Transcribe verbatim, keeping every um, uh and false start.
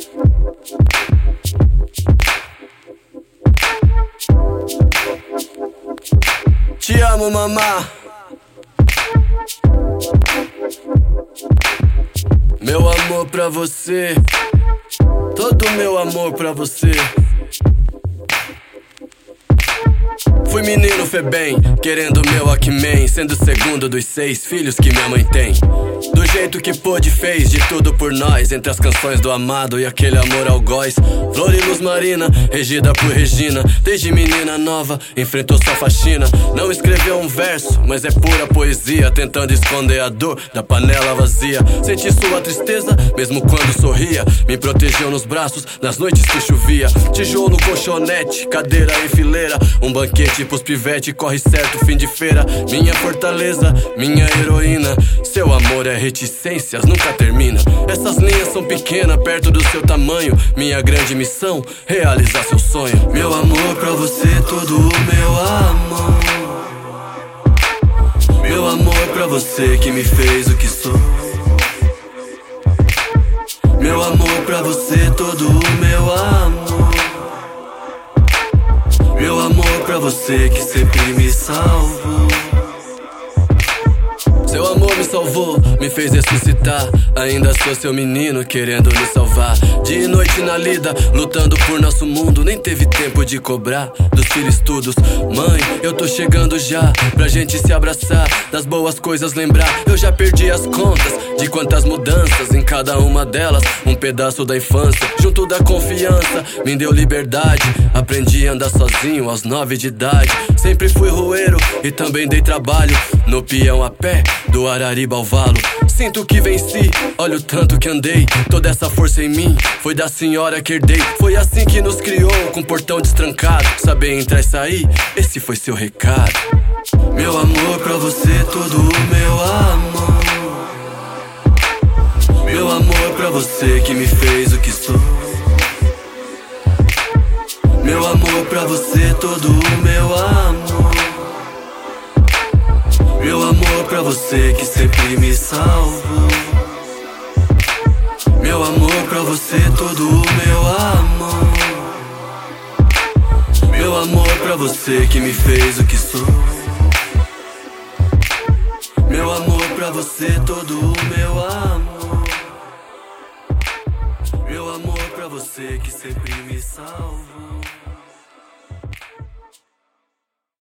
Te amo, mamá. Meu amor pra você, todo meu amor pra você. Fui menino Febem, querendo meu Walkman, sendo o segundo dos seis filhos que minha mãe tem. Do jeito que pôde fez de tudo por nós, entre as canções do amado e aquele amor algoz. Flor e luz marina, regida por Regina. Desde menina nova, enfrentou sua faxina. Não escreveu um verso, mas é pura poesia, tentando esconder a dor da panela vazia. Senti sua tristeza, mesmo quando sorria. Me protegeu nos braços, nas noites que chovia. Tijolo, colchonete, cadeira em fileira. Um banquete pros pivete, corre certo, fim de feira. Minha fortaleza, minha heroína. Seu amor é reticências, nunca termina. Essas linhas são pequenas, perto do seu tamanho. Minha grande missão, realizar seu sonho. Meu amor pra você, todo o meu amor. Meu amor pra você que me fez o que sou. Meu amor pra você, todo o meu amor. Meu amor pra você que sempre me salvou. Seu amor me salvou, me fez ressuscitar. Ainda sou seu menino, querendo me salvar. Dia e noite na lida, lutando por nosso mundo. Nem teve tempo de cobrar dos filhos estudos. Mãe, eu tô chegando já, pra gente se abraçar, das boas coisas lembrar. Eu já perdi as contas de quantas mudanças, em cada uma delas um pedaço da infância. Junto da confiança, me deu liberdade. Aprendi a andar sozinho aos nove de idade. Sempre fui roeiro e também dei trabalho no peão a pé, do Arariba ao Valo. Sinto que venci, olha o tanto que andei. Toda essa força em mim foi da senhora que herdei. Foi assim que nos criou, com portão destrancado. Saber entrar e sair, esse foi seu recado. Meu amor pra você, todo o meu amor. Meu amor pra você que me fez o que sou. Meu amor pra você, todo o meu amor. Meu amor pra você que sempre me salvou. Meu amor pra você, todo o meu amor. Meu amor pra você que me fez o que sou. Meu amor pra você, todo o meu amor. Meu amor pra você que sempre me salvou.